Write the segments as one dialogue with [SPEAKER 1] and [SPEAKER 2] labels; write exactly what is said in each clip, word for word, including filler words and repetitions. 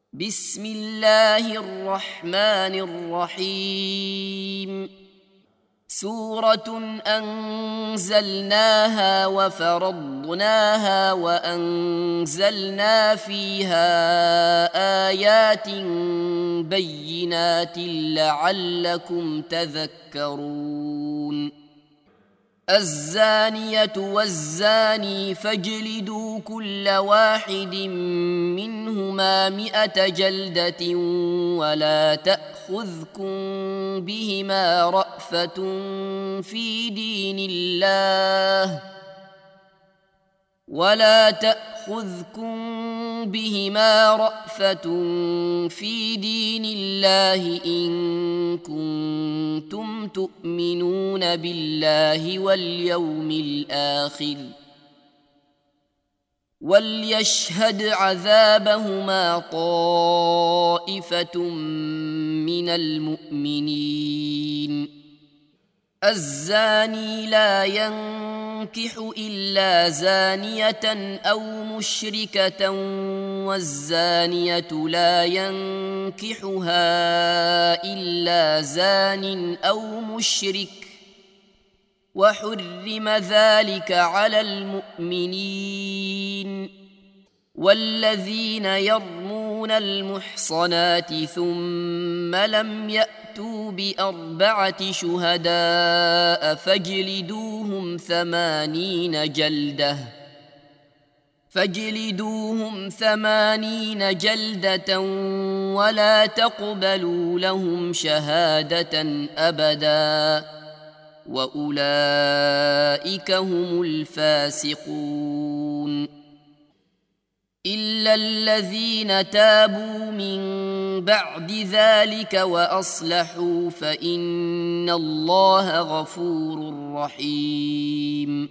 [SPEAKER 1] بسم الله الرحمن الرحيم سورة أنزلناها وفرضناها وأنزلنا فيها آيات بينات لعلكم تذكرون الزانية والزاني فاجلدوا كل واحد منهما مئة جلدة ولا تأخذكم بهما رأفة في دين الله ولا تأخذكم بهما رأفة في دين الله إن كنتم تؤمنون بالله واليوم الآخر وليشهد عذابهما طائفة من المؤمنين الزاني لا ينكح إلا زانية أو مشركة والزانية لا ينكحها إلا زان أو مشرك وحرم ذلك على المؤمنين والذين يرمون المحصنات ثم لم يأتوا بأربعة شهداء فاجلدوهم ثمانين جلدة فاجلدوهم ثمانين جلدة ولا تقبلوا لهم شهادة أبدا وأولئك هم الفاسقون إلا الذين تابوا من بعد ذلك وأصلحوا فإن الله غفور رحيم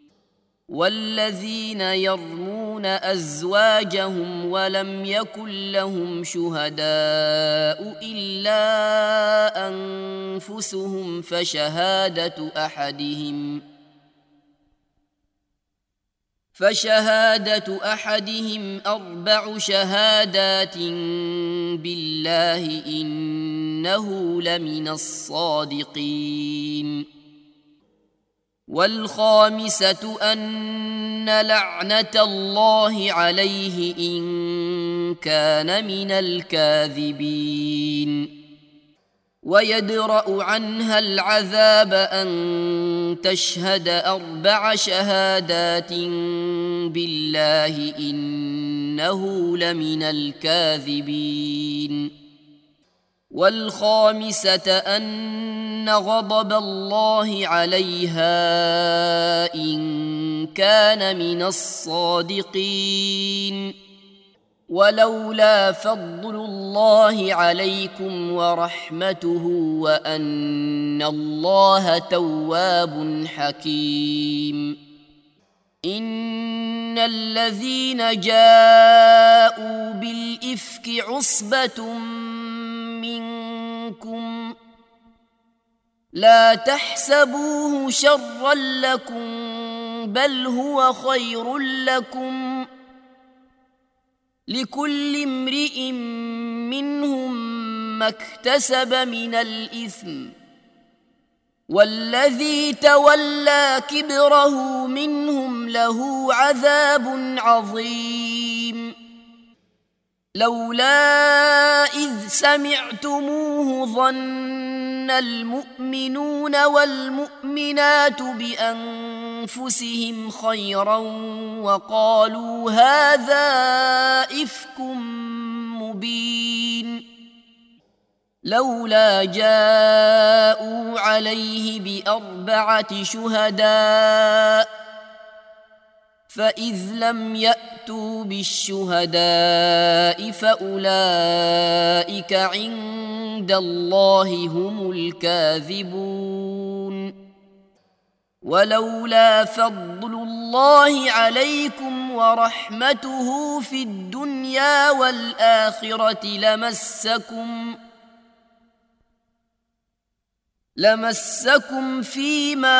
[SPEAKER 1] والذين يرمون أزواجهم ولم يكن لهم شهداء إلا أنفسهم فشهادة أحدهم فشهادة أحدهم أربع شهادات بالله إنه لمن الصادقين والخامسة أن لعنة الله عليه إن كان من الكاذبين ويدرأ عنها العذاب أن تشهد أربع شهادات بالله إنه لمن الكاذبين والخامسة أن غضب الله عليها إن كان من الصادقين ولولا فضل الله عليكم ورحمته وأن الله تواب حكيم إن الذين جاءوا بالإفك عصبة منكم لا تحسبوه شرا لكم بل هو خير لكم لكل امرئ منهم ما اكتسب من الإثم والذي تولى كبره منهم له عذاب عظيم لولا إذ سمعتموه ظن المؤمنون والمؤمنات بأنفسهم خيرا وقالوا هذا إفك مبين لولا جاءوا عليه بأربعة شهداء فإذ لم يأتوا بالشهداء فأولئك عند الله هم الكاذبون ولولا فضل الله عليكم ورحمته في الدنيا والآخرة لمسكم لمسكم فيما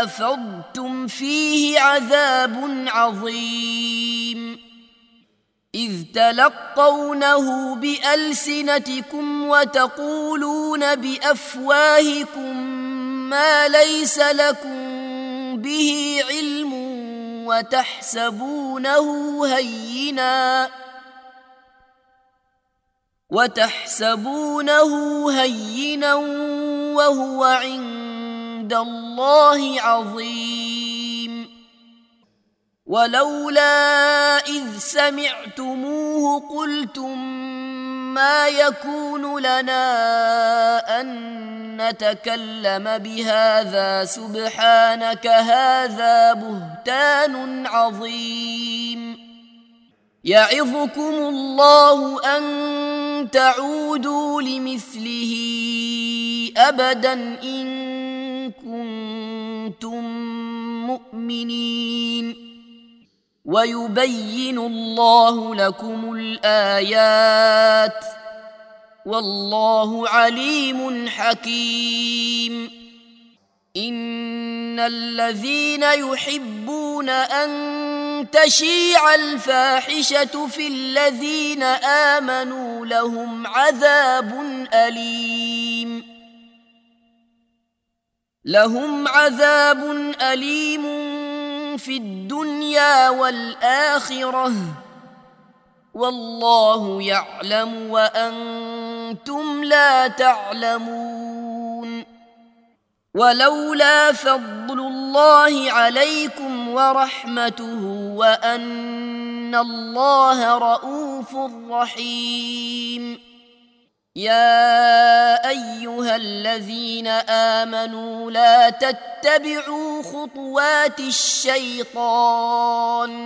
[SPEAKER 1] أفضتم فيه عذاب عظيم إذ تلقونه بألسنتكم وتقولون بأفواهكم ما ليس لكم به علم وتحسبونه هينا وتحسبونه هينا وهو عند الله عظيم. ولولا إذ سمعتموه قلتم ما يكون لنا أن نتكلم بهذا سبحانك هذا بهتان عظيم. يعظكم الله أن تعودوا لمثله أبدا إن كنتم مؤمنين. ويبين الله لكم الآيات والله عليم حكيم. إن الذين يحبون أن تشيع الفاحشة في الذين آمنوا لهم عذاب أليم لهم عذاب أليم في الدنيا والآخرة والله يعلم وأنتم لا تعلمون. ولولا فضل الله عليكم ورحمته وأن الله رؤوف رحيم. يا أيها الذين آمنوا لا تتبعوا خطوات الشيطان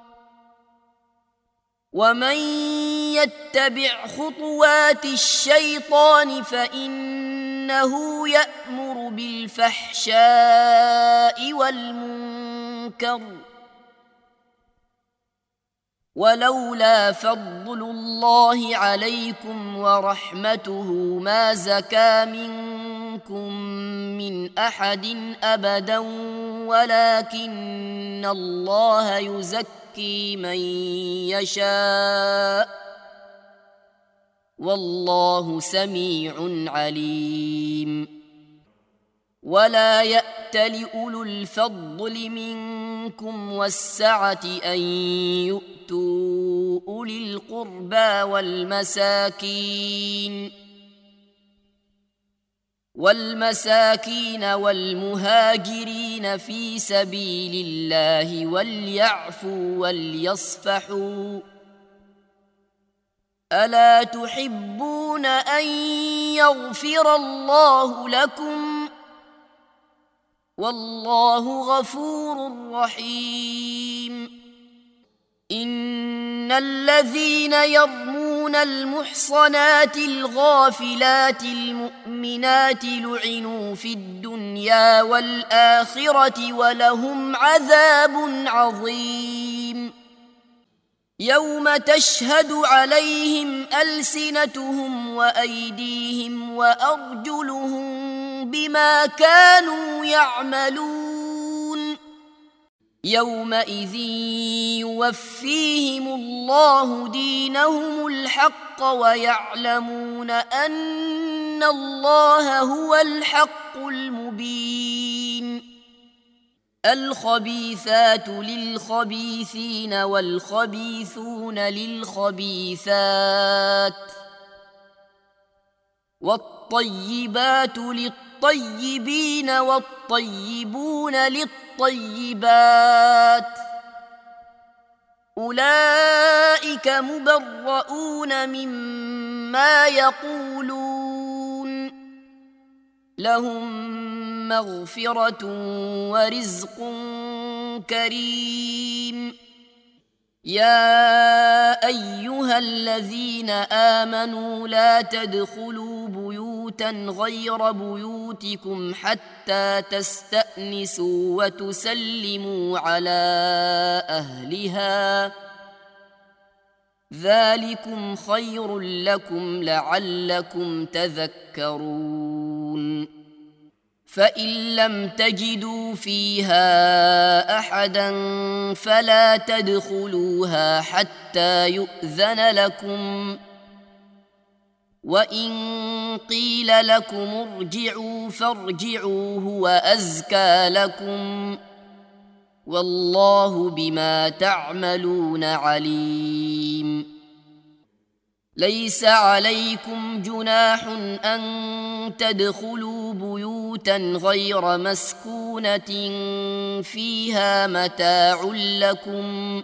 [SPEAKER 1] ومن يتبع خطوات الشيطان فإنه يأمر بالفحشاء والمنكر. ولولا فضل الله عليكم ورحمته ما زكى منكم من أحد أبدا ولكن الله يزكي من يشاء والله سميع عليم. ولا يأت لأولو الفضل منكم والسعة أن يؤتوا أولي القربى والمساكين والمساكين والمهاجرين في سبيل الله وليعفوا وليصفحوا ألا تحبون أن يغفر الله لكم والله غفور رحيم. إن الذين يرمون المحصنات الغافلات المؤمنات لعنوا في الدنيا والآخرة ولهم عذاب عظيم. يوم تشهد عليهم ألسنتهم وأيديهم وأرجلهم بما كانوا يعملون. يومئذ يوفيهم الله دينهم الحق ويعلمون أن الله هو الحق المبين. الخبيثات للخبيثين والخبيثون للخبيثات والطيبات للطيبين والطيبون للطيبات أولئك مبرؤون مما يقولون لهم مغفرة ورزق كريم. يا أيها الذين آمنوا لا تدخلوا بيوتا غير بيوتكم حتى تستأنسوا وتسلموا على أهلها ذلكم خير لكم لعلكم تذكرون. فإن لم تجدوا فيها أحدا فلا تدخلوها حتى يؤذن لكم، وإن قيل لكم ارجعوا فارجعوا هو أزكى لكم، والله بما تعملون عليم. ليس عليكم جناح أن تدخلوا بيوتا غير مسكونة فيها متاع لكم،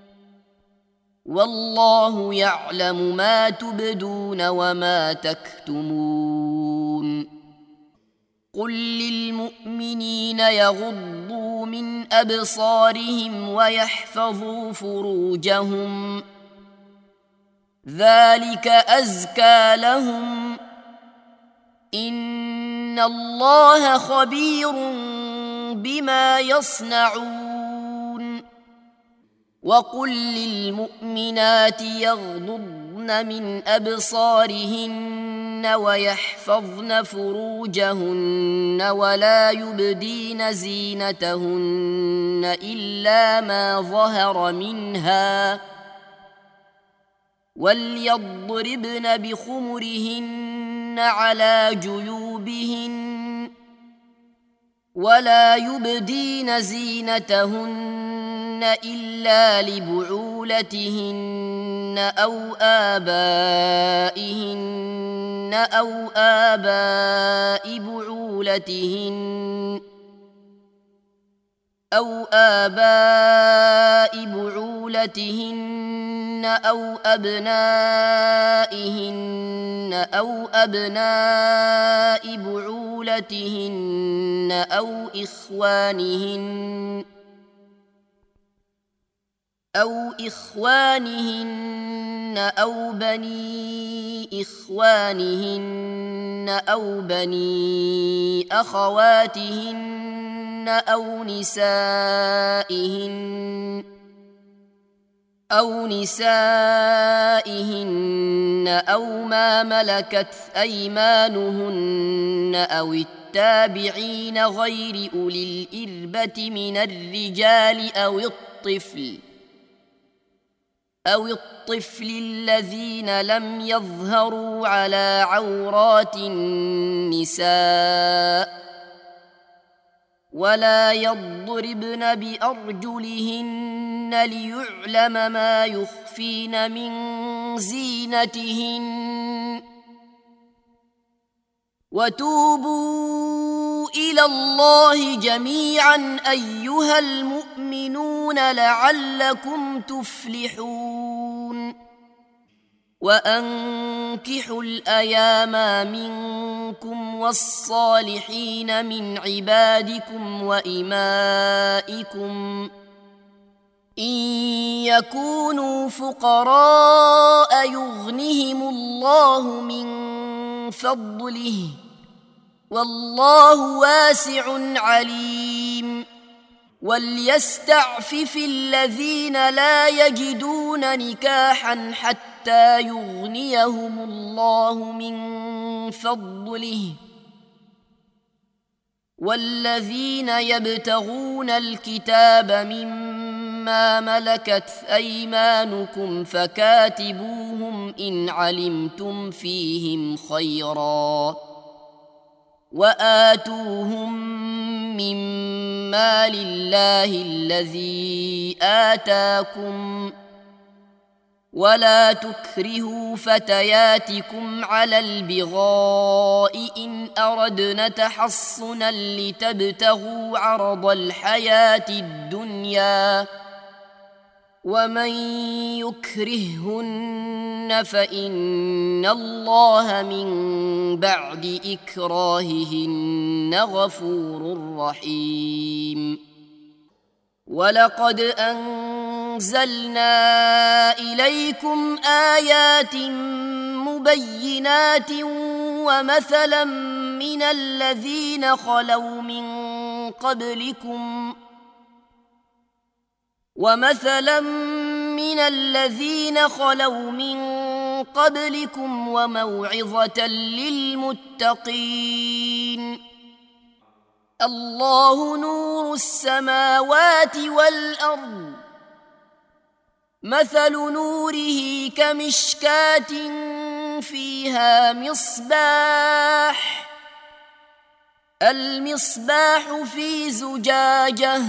[SPEAKER 1] والله يعلم ما تبدون وما تكتمون. قل للمؤمنين يغضوا من أبصارهم ويحفظوا فروجهم، ذلك أزكى لهم، إن الله خبير بما يصنعون. وقل للمؤمنات يغضضن من أبصارهن ويحفظن فروجهن ولا يبدين زينتهن إلا ما ظهر منها، وليضربن بخمرهن على جيوبهن، ولا يبدين زينتهن إلا لبعولتهن أو آبائهن أو آباء بعولتهن أو آباء بعولتهن أو أبنائهن أو أبناء بعولتهن أو إخوانهن أو إخوانهن أو بني إخوانهن أو بني أخواتهن أو نسائهن أو نسائهن أو ما ملكت أيمانهن أو التابعين غير أولي الإربة من الرجال أو الطفل أو الطفل الذين لم يظهروا على عورات النساء، ولا يضربن بأرجلهن ليعلم ما يخفين من زينتهن. وتوبوا إلى الله جميعا أيها المؤمنون لعلكم تفلحون. وأنكحوا الأيام منكم والصالحين من عبادكم وإمائكم إن يكونوا فقراء يغنهم الله من فضله، والله واسع عليم. وليستعفف الذين لا يجدون نكاحا حتى يغنيهم الله من فضله، والذين يبتغون الكتاب مما ملكت أيمانكم فكاتبوهم إن علمتم فيهم خيرا، وآتوهم مما لله الذي آتاكم، ولا تكرهوا فتياتكم على البغاء إن أردنا تحصنا لتبتغوا عرض الحياة الدنيا، ومن يكرههن فإن الله من بعد إكراههن غفور رحيم. ولقد أنزلنا إليكم آيات مبينات ومثلا من الذين خلوا من قبلكم ومثلا من الذين خلوا من قبلكم وموعظة للمتقين. الله نور السماوات والأرض مثل نوره كمشكاة فيها مصباح المصباح في زجاجة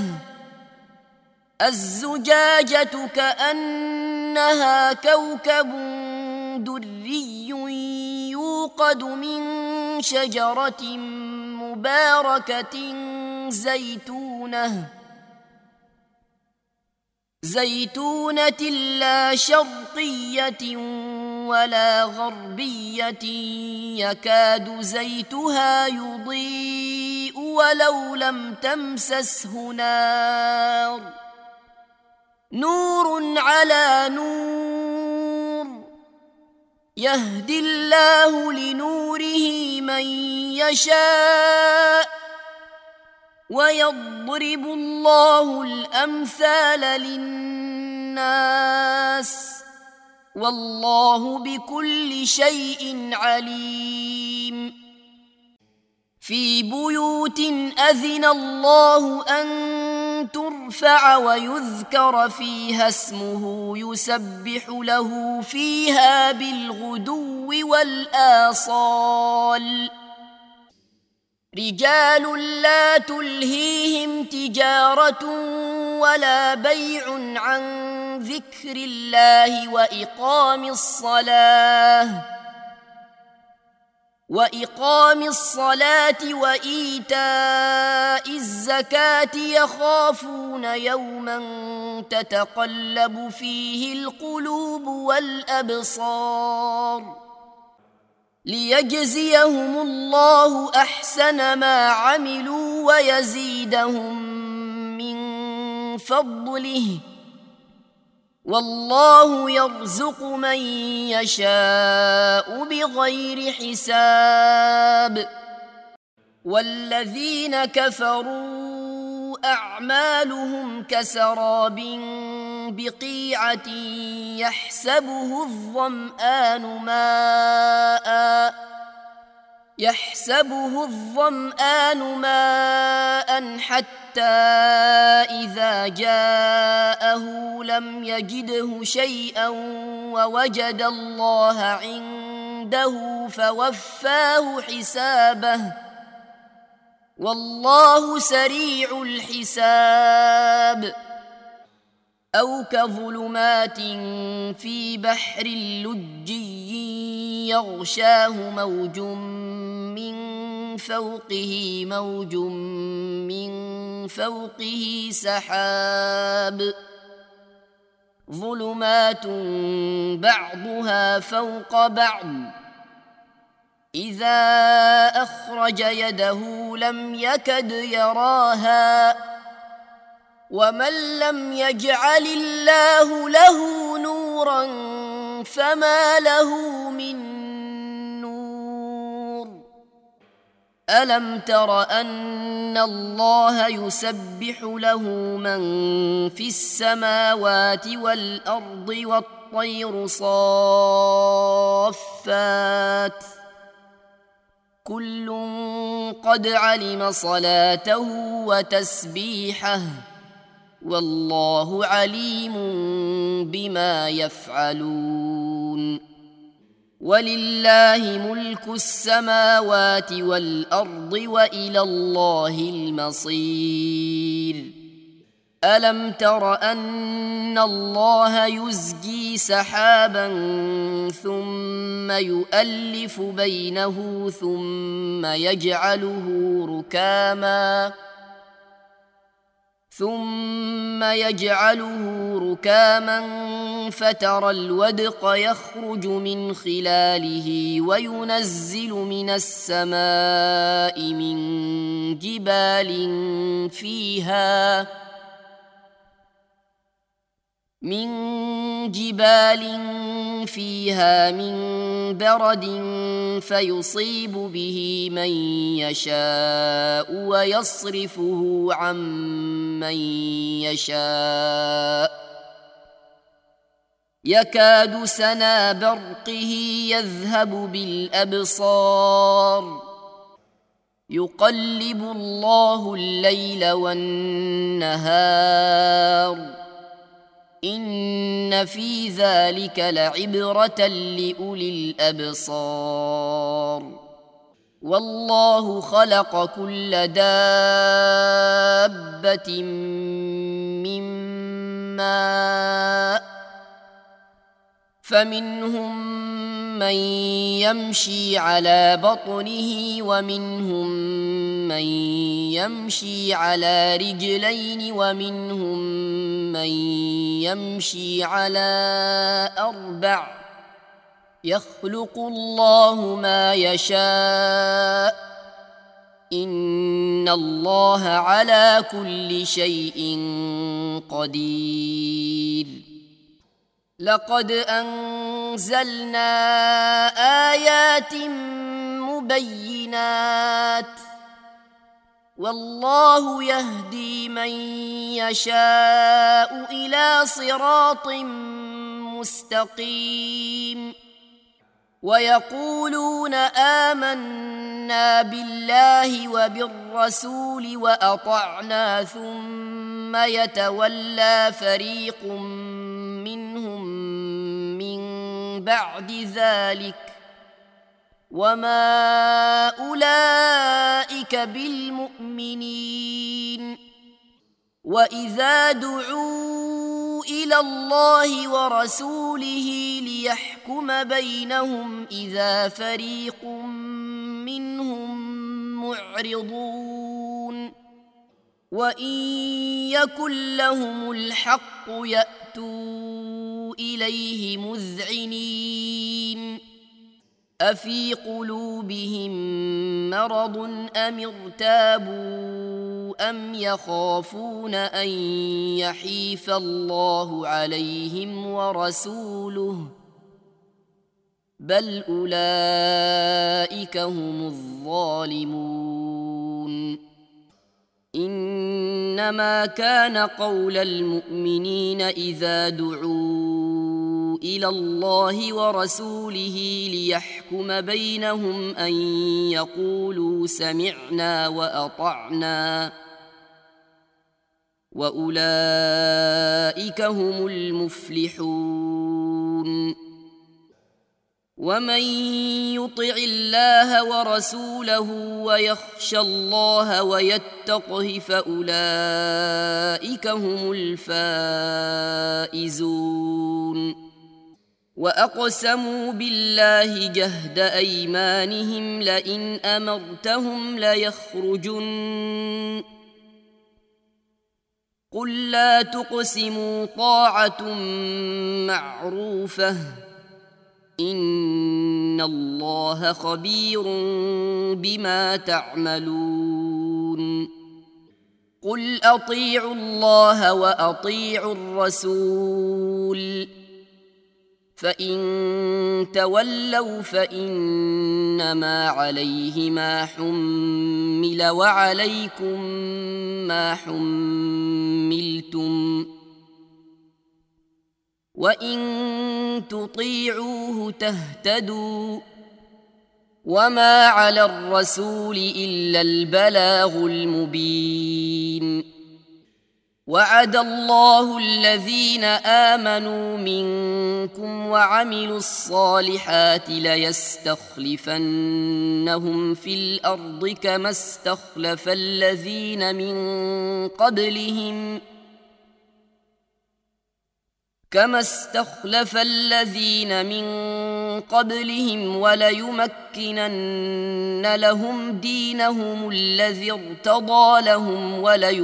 [SPEAKER 1] الزجاجة كأنها كوكب دري يوقد من شجرة مباركة زيتونة زيتونة لا شرقية ولا غربية يكاد زيتها يضيء ولو لم تمسسه نار نور على نور يهدي الله لنوره من يشاء ويضرب الله الأمثال للناس والله بكل شيء عليم في بيوت أذن الله أن ترفع ويذكر فيها اسمه يسبح له فيها بالغدو والآصال رجال لا تلهيهم تجارة ولا بيع عن ذكر الله وإقام الصلاة وإقام الصلاة وإيتاء الزكاة يخافون يوما تتقلب فيه القلوب والأبصار ليجزيهم الله أحسن ما عملوا ويزيدهم من فضله والله يرزق من يشاء بغير حساب والذين كفروا أعمالهم كسراب بقيعة يحسبه الظمآن ماء يحسبه الظمآن ماء حتى إذا جاءه لم يجده شيئا ووجد الله عنده فوفاه حسابه والله سريع الحساب أو كظلمات في بحر لجي يغشاه موج من فوقه موج من فوقه سحاب ظلمات بعضها فوق بعض إذا أخرج يده لم يكد يراها ومن لم يجعل الله له نورا فما له من نور ألم تر أن الله يسبح له من في السماوات والأرض والطير صافات كل قد علم صلاته وتسبيحه والله عليم بما يفعلون ولله ملك السماوات والأرض وإلى الله المصير ألم تر أن الله يزجي سحابا ثم يؤلف بينه ثم يجعله ركاما ثم يجعله ركاما فترى الودق يخرج من خلاله وينزل من السماء من جبال فيها من جبال فيها من برد فيصيب به من يشاء ويصرفه عن من يشاء يكاد سنا برقه يذهب بالأبصار يقلب الله الليل والنهار إن في ذلك لعبرة لأولي الأبصار والله خلق كل دابة من ماء فمنهم من يمشي على بطنه ومنهم من يمشي على رجلين ومنهم من يمشي على أربع يخلق الله ما يشاء إن الله على كل شيء قدير لقد أنزلنا آيات مبينات والله يهدي من يشاء إلى صراط مستقيم ويقولون آمنا بالله وبالرسول وأطعنا ثم يتولى فريق منهم من بعد ذلك وما أولئك بالمؤمنين وإذا دعوا إلى الله ورسوله ليحكم بينهم إذا فريق منهم معرضون وإن يكن لهم الحق يأتوا إليه مذعنين أفي قلوبهم مرض أم ارتابوا أم يخافون أن يحيف الله عليهم ورسوله بل أولئك هم الظالمون إنما كان قول المؤمنين إذا دعوا إلى الله ورسوله ليحكم بينهم أن يقولوا سمعنا وأطعنا وأولئك هم المفلحون ومن يطع الله ورسوله ويخشى الله ويتقه فأولئك هم الفائزون وأقسموا بالله جهد أيمانهم لئن أمرتهم ليخرجن قل لا تقسموا طاعة معروفة إن الله خبير بما تعملون قل أطيعوا الله وأطيعوا الرسول فإن تولوا فإنما عليه ما حمل وعليكم ما حملتم وإن تطيعوه تهتدوا وما على الرسول إلا البلاغ المبين وعد الله الذين آمنوا منكم وعملوا الصالحات ليستخلفنهم في الأرض كما استخلف الذين من قبلهم كما استخلف الذين من قبلهم وليمكنن لهم دينهم الذي ارتضى لهم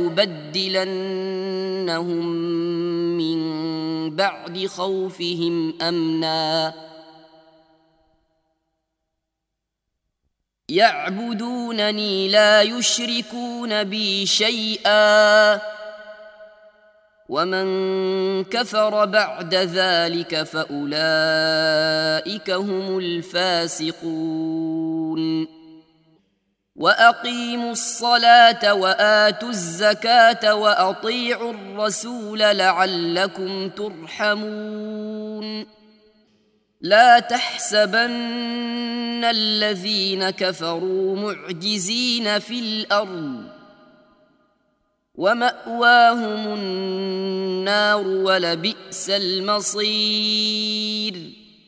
[SPEAKER 1] وليبدلنهم من بعد خوفهم أمنا يعبدونني لا يشركون بي شيئا ومن كفر بعد ذلك فأولئك هم الفاسقون وأقيموا الصلاة وآتوا الزكاة وأطيعوا الرسول لعلكم ترحمون لا تحسبن الذين كفروا معجزين في الأرض ومأواهم النار ولبئس المصير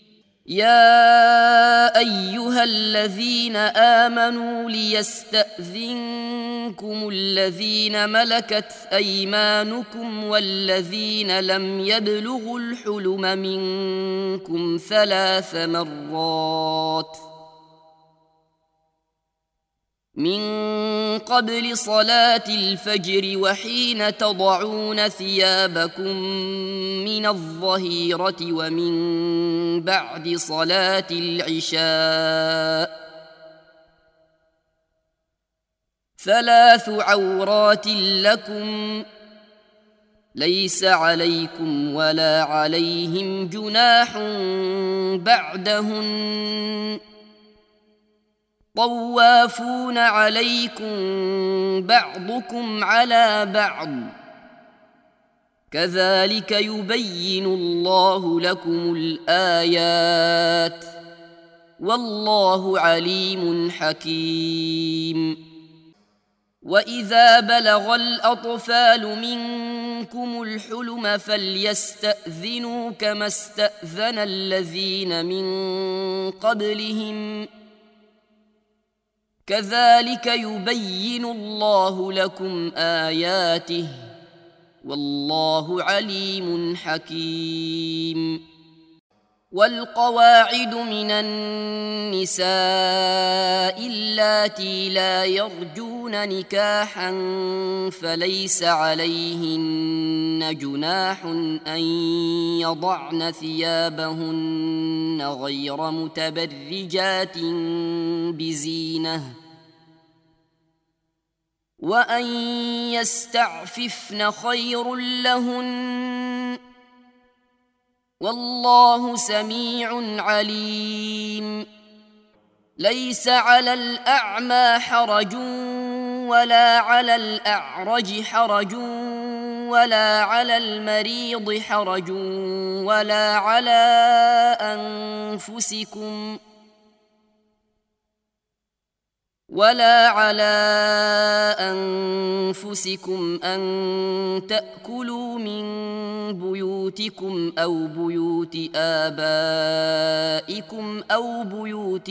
[SPEAKER 1] يا أيها الذين آمنوا ليستأذنكم الذين ملكت أيمانكم والذين لم يبلغوا الحلم منكم ثلاث مرات من قبل صلاة الفجر وحين تضعون ثيابكم من الظهيرة ومن بعد صلاة العشاء ثلاث عورات لكم ليس عليكم ولا عليهم جناح بعدهن طوافون عليكم بعضكم على بعض كذلك يبين الله لكم الآيات والله عليم حكيم وإذا بلغ الأطفال منكم الحلم فليستأذنوا كما استأذن الذين من قبلهم كذلك يبين الله لكم آياته والله عليم حكيم والقواعد من النساء اللاتي لا يرجون نكاحا فليس عليهن جناح أن يضعن ثيابهن غير متبرجات بزينة وأن يستعففن خير لهن والله سميع عليم ليس على الأعمى حرج ولا على الأعرج حرج ولا على المريض حرج ولا على أنفسكم ولا على أنفسكم أن تأكلوا من بيوتكم أو بيوت آبائكم أو بيوت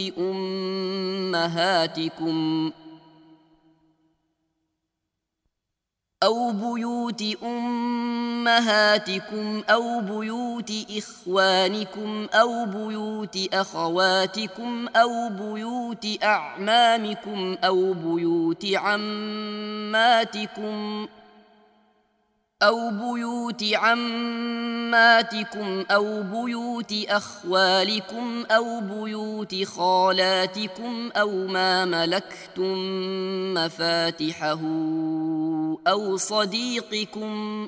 [SPEAKER 1] أمهاتكم أو بيوت أمهاتكم أو بيوت إخوانكم أو بيوت أخواتكم أو بيوت أعمامكم أو بيوت عماتكم أو بيوت عماتكم أو بيوت أخوالكم أو بيوت خالاتكم أو ما ملكتم مفاتحه أو صديقكم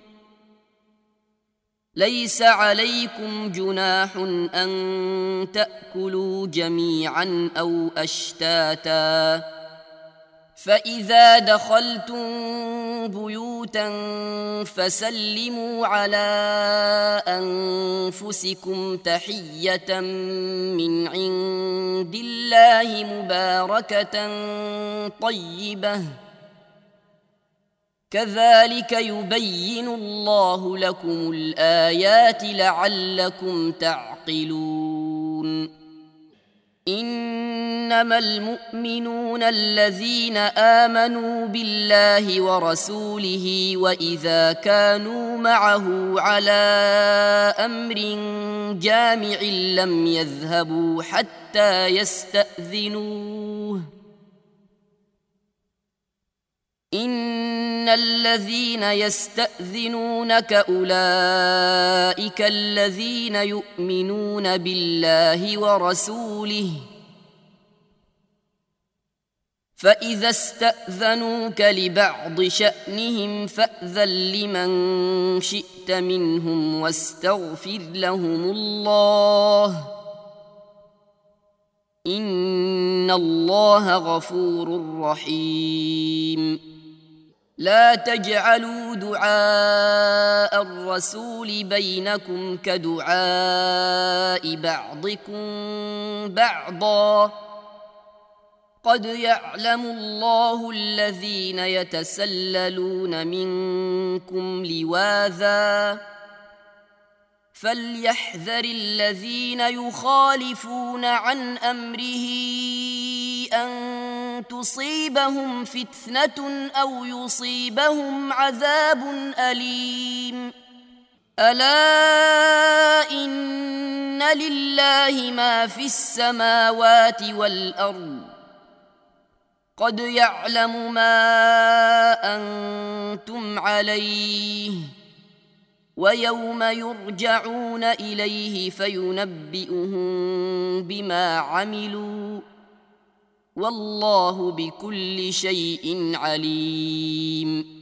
[SPEAKER 1] ليس عليكم جناح أن تأكلوا جميعا أو أشتاتا فإذا دخلتم بيوتا فسلموا على أنفسكم تحية من عند الله مباركة طيبة كذلك يبين الله لكم الآيات لعلكم تعقلون إنما المؤمنون الذين آمنوا بالله ورسوله وإذا كانوا معه على أمر جامع لم يذهبوا حتى يستأذنوه إن الذين يستأذنونك أولئك الذين يؤمنون بالله ورسوله فإذا استأذنوك لبعض شأنهم فأذن لمن شئت منهم واستغفر لهم الله إن الله غفور رحيم لا تجعلوا دعاء الرسول بينكم كدعاء بعضكم بعضا قد يعلم الله الذين يتسللون منكم لواذا فليحذر الذين يخالفون عن أمره أن تصيبهم فتنة أو يصيبهم عذاب أليم ألا إن لله ما في السماوات والأرض قد يعلم ما أنتم عليه ويوم يرجعون إليه فينبئهم بما عملوا والله بكل شيء عليم